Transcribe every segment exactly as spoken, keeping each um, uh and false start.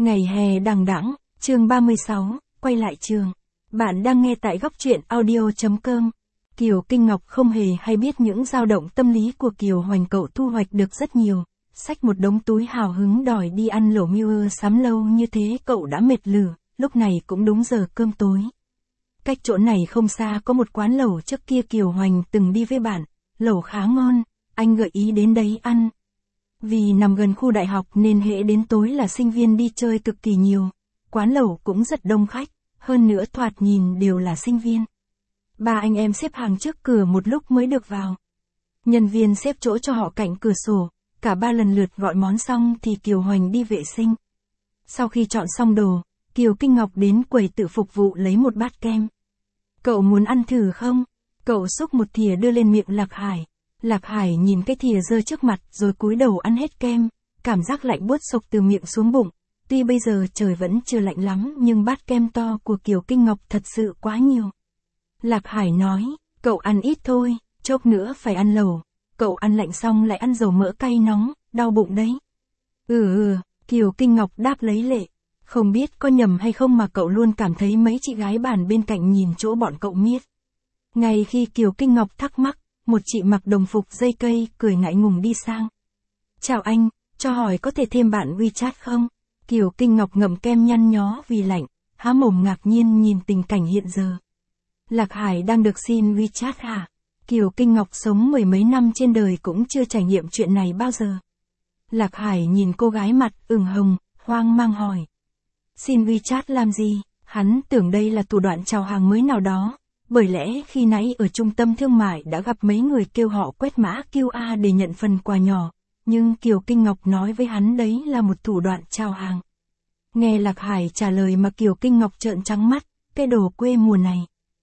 Ngày hè đằng đẵng, chương ba mươi sáu, quay lại trường. Bạn đang nghe tại góc truyện audio chấm com. Kiều Kinh Ngọc không hề hay biết những dao động tâm lý của Kiều Hoành cậu thu hoạch được rất nhiều. Xách một đống túi hào hứng đòi đi ăn lẩu miêu sắm lâu như thế cậu đã mệt lử, lúc này cũng đúng giờ cơm tối. Cách chỗ này không xa có một quán lẩu trước kia Kiều Hoành từng đi với bạn, lẩu khá ngon, anh gợi ý đến đấy ăn. Vì nằm gần khu đại học nên hễ đến tối là sinh viên đi chơi cực kỳ nhiều, quán lẩu cũng rất đông khách, hơn nữa thoạt nhìn đều là sinh viên. Ba anh em xếp hàng trước cửa một lúc mới được vào. Nhân viên xếp chỗ cho họ cạnh cửa sổ, cả ba lần lượt gọi món xong thì Kiều Hoành đi vệ sinh. Sau khi chọn xong đồ, Kiều Kinh Ngọc đến quầy tự phục vụ lấy một bát kem. Cậu muốn ăn thử không? Cậu xúc một thìa đưa lên miệng Lạc Hải. Lạc Hải nhìn cái thìa dơ trước mặt rồi cúi đầu ăn hết kem, cảm giác lạnh buốt xộc từ miệng xuống bụng. Tuy bây giờ trời vẫn chưa lạnh lắm nhưng bát kem to của Kiều Kinh Ngọc thật sự quá nhiều. Lạc Hải nói, cậu ăn ít thôi, chốc nữa phải ăn lẩu. Cậu ăn lạnh xong lại ăn dầu mỡ cay nóng, đau bụng đấy. Ừ ừ, Kiều Kinh Ngọc đáp lấy lệ. Không biết có nhầm hay không mà cậu luôn cảm thấy mấy chị gái bàn bên cạnh nhìn chỗ bọn cậu miết. Ngay khi Kiều Kinh Ngọc thắc mắc, một chị mặc đồng phục dây cây cười ngại ngùng đi sang. Chào anh, cho hỏi có thể thêm bạn WeChat không? Kiều Kinh Ngọc ngậm kem nhăn nhó vì lạnh, há mồm ngạc nhiên nhìn tình cảnh hiện giờ. Lạc Hải đang được xin WeChat hả? Kiều Kinh Ngọc sống mười mấy năm trên đời cũng chưa trải nghiệm chuyện này bao giờ. Lạc Hải nhìn cô gái mặt ửng hồng, hoang mang hỏi. Xin WeChat làm gì? Hắn tưởng đây là thủ đoạn chào hàng mới nào đó. Bởi lẽ khi nãy ở trung tâm thương mại đã gặp mấy người kêu họ quét mã quy rờ để nhận phần quà nhỏ, nhưng Kiều Kinh Ngọc nói với hắn đấy là một thủ đoạn chào hàng. Nghe Lạc Hải trả lời mà Kiều Kinh Ngọc trợn trắng mắt, cái đồ quê mùa này.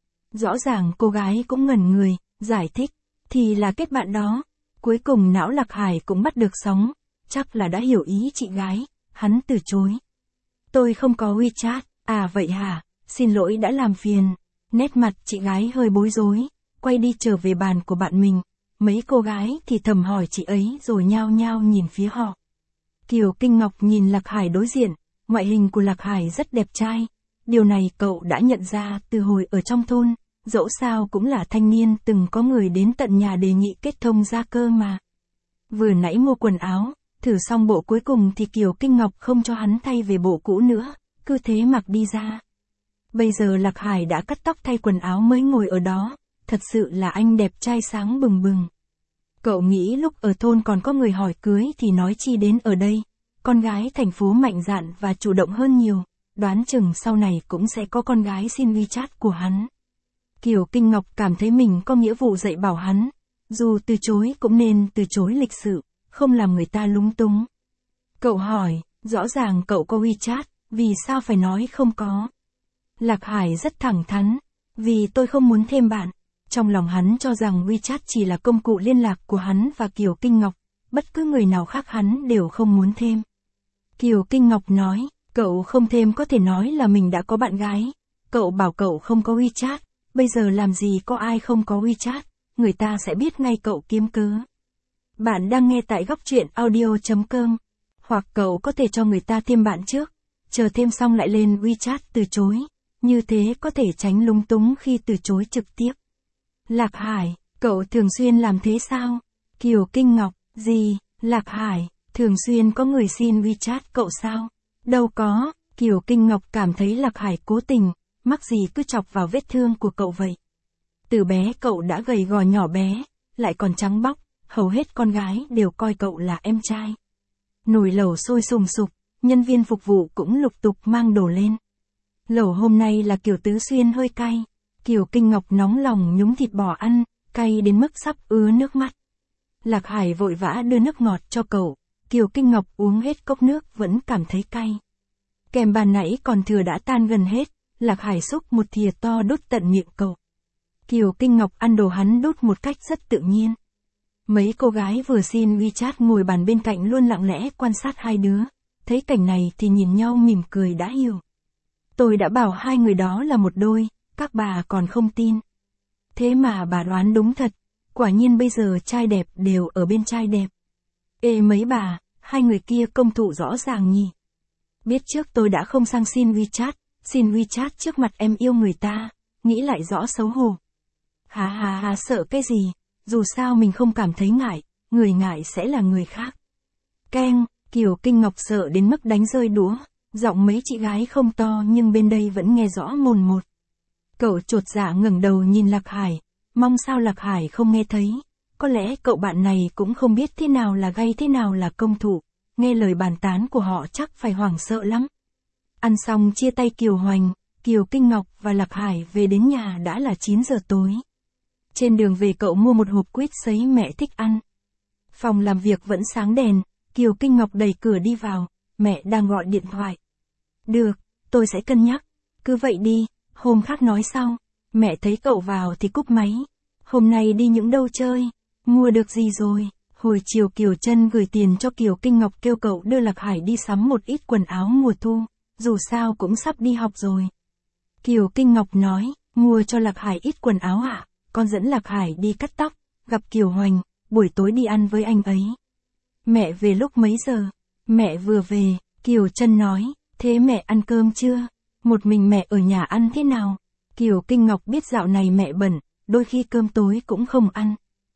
Rõ ràng cô gái cũng ngẩn người, giải thích, thì là kết bạn đó. Cuối cùng não Lạc Hải cũng bắt được sóng, chắc là đã hiểu ý chị gái, hắn từ chối. Tôi không có WeChat, à vậy hả, xin lỗi đã làm phiền. Nét mặt chị gái hơi bối rối, quay đi trở về bàn của bạn mình. Mấy cô gái thì thầm hỏi chị ấy rồi nhao nhao nhìn phía họ. Kiều Kinh Ngọc nhìn Lạc Hải đối diện, ngoại hình của Lạc Hải rất đẹp trai. Điều này cậu đã nhận ra từ hồi ở trong thôn, dẫu sao cũng là thanh niên từng có người đến tận nhà đề nghị kết thông gia cơ mà. Vừa nãy mua quần áo, thử xong bộ cuối cùng thì Kiều Kinh Ngọc không cho hắn thay về bộ cũ nữa, cứ thế mặc đi ra. Bây giờ Lạc Hải đã cắt tóc thay quần áo mới ngồi ở đó, thật sự là anh đẹp trai sáng bừng bừng. Cậu nghĩ lúc ở thôn còn có người hỏi cưới thì nói chi đến ở đây, con gái thành phố mạnh dạn và chủ động hơn nhiều, đoán chừng sau này cũng sẽ có con gái xin WeChat của hắn. Kiều Kinh Ngọc cảm thấy mình có nghĩa vụ dạy bảo hắn, dù từ chối cũng nên từ chối lịch sự, không làm người ta lúng túng. Cậu hỏi, rõ ràng cậu có WeChat, vì sao phải nói không có? Lạc Hải rất thẳng thắn, vì tôi không muốn thêm bạn. Trong lòng hắn cho rằng WeChat chỉ là công cụ liên lạc của hắn và Kiều Kinh Ngọc, bất cứ người nào khác hắn đều không muốn thêm. Kiều Kinh Ngọc nói, cậu không thêm có thể nói là mình đã có bạn gái. Cậu bảo cậu không có WeChat, bây giờ làm gì có ai không có WeChat, người ta sẽ biết ngay cậu kiếm cớ. Bạn đang nghe tại góc truyện audio chấm com, hoặc cậu có thể cho người ta thêm bạn trước, chờ thêm xong lại lên WeChat từ chối. Như thế có thể tránh lung túng khi từ chối trực tiếp. Lạc Hải, cậu thường xuyên làm thế sao? Kiều Kinh Ngọc, gì? Lạc Hải, thường xuyên có người xin WeChat cậu sao? Đâu có, Kiều Kinh Ngọc cảm thấy Lạc Hải cố tình, mắc gì cứ chọc vào vết thương của cậu vậy. Từ bé cậu đã gầy gò nhỏ bé, lại còn trắng bóc, hầu hết con gái đều coi cậu là em trai. Nồi lẩu sôi sùng sục, nhân viên phục vụ cũng lục tục mang đồ lên. Lẩu hôm nay là kiểu tứ xuyên hơi cay. Kiều Kinh Ngọc nóng lòng nhúng thịt bò ăn, cay đến mức sắp ứa nước mắt. Lạc Hải vội vã đưa nước ngọt cho cậu. Kiều Kinh Ngọc uống hết cốc nước vẫn cảm thấy cay. Kèm bàn nãy còn thừa đã tan gần hết, Lạc Hải xúc một thìa to đút tận miệng cậu. Kiều Kinh Ngọc ăn đồ hắn đút một cách rất tự nhiên. Mấy cô gái vừa xin WeChat ngồi bàn bên cạnh luôn lặng lẽ quan sát hai đứa. Thấy cảnh này thì nhìn nhau mỉm cười đã hiểu. Tôi đã bảo hai người đó là một đôi, các bà còn không tin. Thế mà bà đoán đúng thật, quả nhiên bây giờ trai đẹp đều ở bên trai đẹp. Ê mấy bà, hai người kia công thụ rõ ràng nhỉ. Biết trước tôi đã không sang xin WeChat, xin WeChat trước mặt em yêu người ta, nghĩ lại rõ xấu hổ. Hà hà hà sợ cái gì, dù sao mình không cảm thấy ngại, người ngại sẽ là người khác. Keng, Kiều Kinh Ngọc sợ đến mức đánh rơi đũa, giọng mấy chị gái không to nhưng bên đây vẫn nghe rõ mồn một. Cậu chột dạ ngẩng đầu nhìn Lạc Hải, mong sao Lạc Hải không nghe thấy, có lẽ cậu bạn này cũng không biết thế nào là gay thế nào là công thủ, nghe lời bàn tán của họ chắc phải hoảng sợ lắm. Ăn xong chia tay Kiều Hoành, Kiều Kinh Ngọc và Lạc Hải về đến nhà đã là chín giờ tối. Trên đường về cậu mua một hộp quýt sấy mẹ thích ăn. Phòng làm việc vẫn sáng đèn, Kiều Kinh Ngọc đẩy cửa đi vào, mẹ đang gọi điện thoại. Được, tôi sẽ cân nhắc, cứ vậy đi, hôm khác nói sau. Mẹ thấy cậu vào thì cúp máy. Hôm nay đi những đâu chơi, mua được gì rồi? Hồi chiều Kiều Trân gửi tiền cho Kiều Kinh Ngọc kêu cậu đưa Lạc Hải đi sắm một ít quần áo mùa thu, dù sao cũng sắp đi học rồi. Kiều Kinh Ngọc nói, mua cho Lạc Hải ít quần áo ạ, à? Con dẫn Lạc Hải đi cắt tóc, gặp Kiều Hoành, buổi tối đi ăn với anh ấy. Mẹ về lúc mấy giờ? Mẹ vừa về, Kiều Trân nói, thế mẹ ăn cơm chưa? Một mình mẹ ở nhà ăn thế nào? Kiều Kinh Ngọc biết dạo này mẹ bận, đôi khi cơm tối cũng không ăn.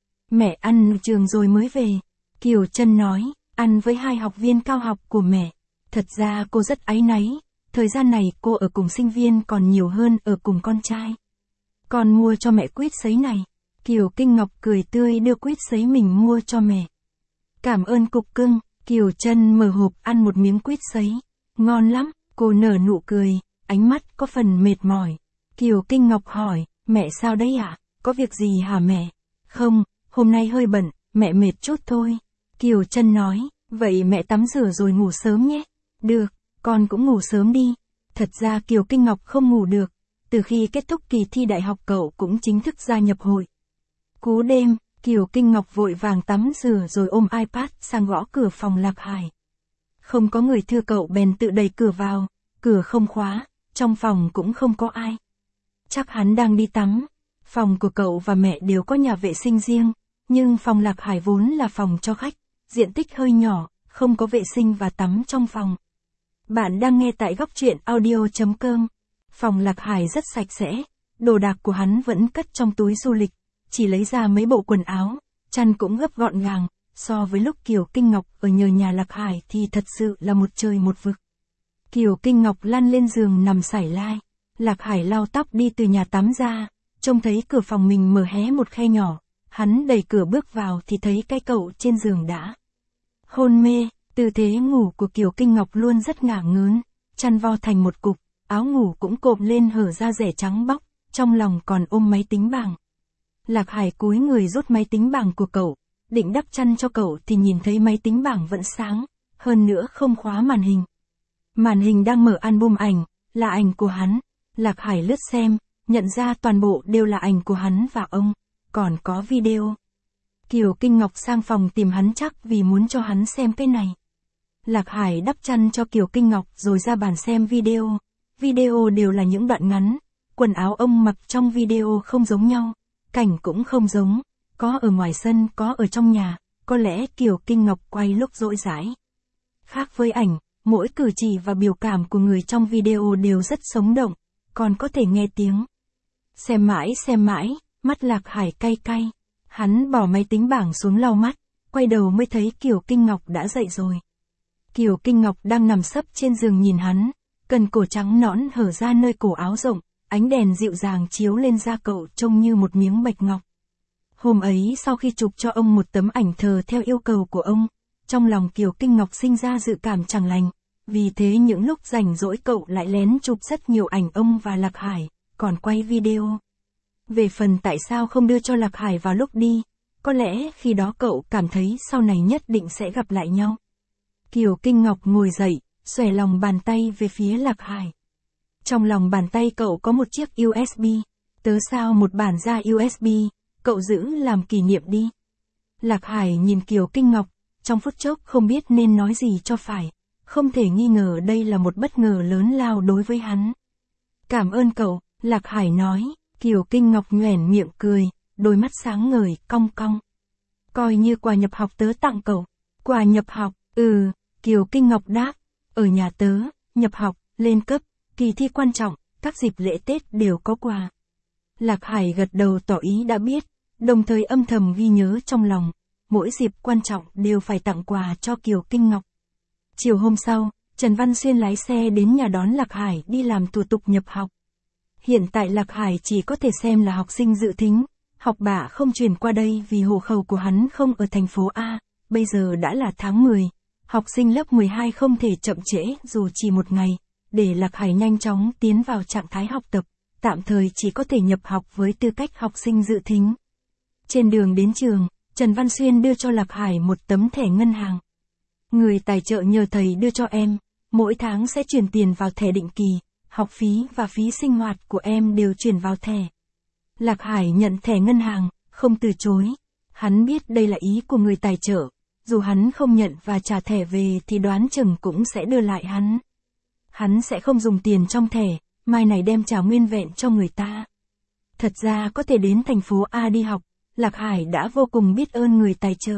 Mẹ ăn trường rồi mới về. Kiều Trân nói, ăn với hai học viên cao học của mẹ. Thật ra cô rất áy náy, thời gian này cô ở cùng sinh viên còn nhiều hơn ở cùng con trai. Con mua cho mẹ quýt sấy này. Kiều Kinh Ngọc cười tươi đưa quýt sấy mình mua cho mẹ. Cảm ơn cục cưng. Kiều Trân mở hộp ăn một miếng quýt sấy. Ngon lắm, cô nở nụ cười, ánh mắt có phần mệt mỏi. Kiều Kinh Ngọc hỏi, mẹ sao đấy ạ? À? Có việc gì hả mẹ? Không, hôm nay hơi bận, mẹ mệt chút thôi. Kiều Trân nói, vậy mẹ tắm rửa rồi ngủ sớm nhé. Được, con cũng ngủ sớm đi. Thật ra Kiều Kinh Ngọc không ngủ được. Từ khi kết thúc kỳ thi đại học cậu cũng chính thức gia nhập hội. Cú đêm, Kiều Kinh Ngọc vội vàng tắm rửa rồi ôm iPad sang gõ cửa phòng Lạc Hải. Không có người thưa cậu bèn tự đẩy cửa vào, cửa không khóa, trong phòng cũng không có ai. Chắc hắn đang đi tắm. Phòng của cậu và mẹ đều có nhà vệ sinh riêng, nhưng phòng Lạc Hải vốn là phòng cho khách, diện tích hơi nhỏ, không có vệ sinh và tắm trong phòng. Bạn đang nghe tại góc truyện audio chấm com. Phòng Lạc Hải rất sạch sẽ, đồ đạc của hắn vẫn cất trong túi du lịch, chỉ lấy ra mấy bộ quần áo, chăn cũng gấp gọn gàng, so với lúc Kiều Kinh Ngọc ở nhờ nhà Lạc Hải thì thật sự là một trời một vực. Kiều Kinh Ngọc lăn lên giường nằm sải lai, Lạc Hải lau tóc đi từ nhà tắm ra, trông thấy cửa phòng mình mở hé một khe nhỏ, hắn đẩy cửa bước vào thì thấy cái cậu trên giường đã hôn mê, tư thế ngủ của Kiều Kinh Ngọc luôn rất ngả ngớn, chăn vo thành một cục, áo ngủ cũng cộm lên hở ra rẻ trắng bóc, trong lòng còn ôm máy tính bảng. Lạc Hải cúi người rút máy tính bảng của cậu, định đắp chăn cho cậu thì nhìn thấy máy tính bảng vẫn sáng, hơn nữa không khóa màn hình. Màn hình đang mở album ảnh, là ảnh của hắn. Lạc Hải lướt xem, nhận ra toàn bộ đều là ảnh của hắn và ông, còn có video. Kiều Kinh Ngọc sang phòng tìm hắn chắc vì muốn cho hắn xem cái này. Lạc Hải đắp chăn cho Kiều Kinh Ngọc rồi ra bàn xem video. Video đều là những đoạn ngắn, quần áo ông mặc trong video không giống nhau, cảnh cũng không giống, có ở ngoài sân có ở trong nhà, có lẽ Kiều Kinh Ngọc quay lúc rỗi rãi. Khác với ảnh, mỗi cử chỉ và biểu cảm của người trong video đều rất sống động, còn có thể nghe tiếng. Xem mãi xem mãi, mắt Lạc Hải cay cay. Hắn bỏ máy tính bảng xuống lau mắt, quay đầu mới thấy Kiều Kinh Ngọc đã dậy rồi. Kiều Kinh Ngọc đang nằm sấp trên giường nhìn hắn, cần cổ trắng nõn hở ra nơi cổ áo rộng, ánh đèn dịu dàng chiếu lên da cậu trông như một miếng bạch ngọc. Hôm ấy sau khi chụp cho ông một tấm ảnh thờ theo yêu cầu của ông, trong lòng Kiều Kinh Ngọc sinh ra dự cảm chẳng lành, vì thế những lúc rảnh rỗi cậu lại lén chụp rất nhiều ảnh ông và Lạc Hải, còn quay video. Về phần tại sao không đưa cho Lạc Hải vào lúc đi, có lẽ khi đó cậu cảm thấy sau này nhất định sẽ gặp lại nhau. Kiều Kinh Ngọc ngồi dậy, xòe lòng bàn tay về phía Lạc Hải. Trong lòng bàn tay cậu có một chiếc u ét bê, tớ sao một bản ra u ét bê, cậu giữ làm kỷ niệm đi. Lạc Hải nhìn Kiều Kinh Ngọc, trong phút chốc không biết nên nói gì cho phải, không thể nghi ngờ đây là một bất ngờ lớn lao đối với hắn. Cảm ơn cậu, Lạc Hải nói. Kiều Kinh Ngọc nhoẻn miệng cười, đôi mắt sáng ngời, cong cong. Coi như quà nhập học tớ tặng cậu. Quà nhập học, ừ, Kiều Kinh Ngọc đáp, ở nhà tớ, nhập học, lên cấp, kỳ thi quan trọng, các dịp lễ Tết đều có quà. Lạc Hải gật đầu tỏ ý đã biết, đồng thời âm thầm ghi nhớ trong lòng, mỗi dịp quan trọng đều phải tặng quà cho Kiều Kinh Ngọc. Chiều hôm sau, Trần Văn Xuyên lái xe đến nhà đón Lạc Hải đi làm thủ tục nhập học. Hiện tại Lạc Hải chỉ có thể xem là học sinh dự thính, học bạ không chuyển qua đây vì hộ khẩu của hắn không ở thành phố A, bây giờ đã là tháng mười, học sinh lớp mười hai không thể chậm trễ dù chỉ một ngày, để Lạc Hải nhanh chóng tiến vào trạng thái học tập, tạm thời chỉ có thể nhập học với tư cách học sinh dự thính. Trên đường đến trường, Trần Văn Xuyên đưa cho Lạc Hải một tấm thẻ ngân hàng. Người tài trợ nhờ thầy đưa cho em, mỗi tháng sẽ chuyển tiền vào thẻ định kỳ, học phí và phí sinh hoạt của em đều chuyển vào thẻ. Lạc Hải nhận thẻ ngân hàng, không từ chối. Hắn biết đây là ý của người tài trợ, dù hắn không nhận và trả thẻ về thì đoán chừng cũng sẽ đưa lại hắn. Hắn sẽ không dùng tiền trong thẻ, mai này đem trả nguyên vẹn cho người ta. Thật ra có thể đến thành phố A đi học, Lạc Hải đã vô cùng biết ơn người tài trợ.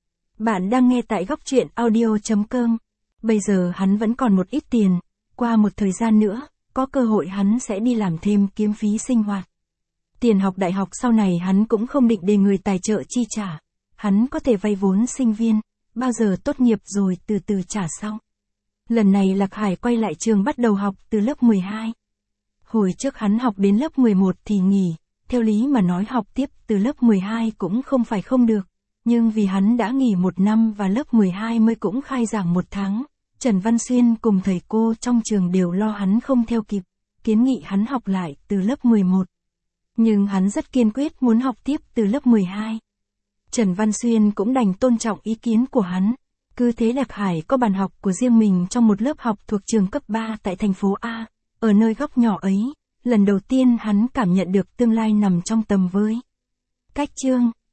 Bạn đang nghe tại góc truyện audio chấm com. Bây giờ hắn vẫn còn một ít tiền, qua một thời gian nữa, có cơ hội hắn sẽ đi làm thêm kiếm phí sinh hoạt. Tiền học đại học sau này hắn cũng không định để người tài trợ chi trả. Hắn có thể vay vốn sinh viên, bao giờ tốt nghiệp rồi từ từ trả sau. Lần này Lạc Hải quay lại trường bắt đầu học từ lớp mười hai. Hồi trước hắn học đến lớp mười một thì nghỉ, theo lý mà nói học tiếp từ lớp mười hai cũng không phải không được. Nhưng vì hắn đã nghỉ một năm và lớp mười hai mới cũng khai giảng một tháng, Trần Văn Xuyên cùng thầy cô trong trường đều lo hắn không theo kịp, kiến nghị hắn học lại từ lớp mười một. Nhưng hắn rất kiên quyết muốn học tiếp từ lớp mười hai. Trần Văn Xuyên cũng đành tôn trọng ý kiến của hắn. Cứ thế Lạc Hải có bàn học của riêng mình trong một lớp học thuộc trường cấp ba tại thành phố A. Ở nơi góc nhỏ ấy, lần đầu tiên hắn cảm nhận được tương lai nằm trong tầm với. Cách chương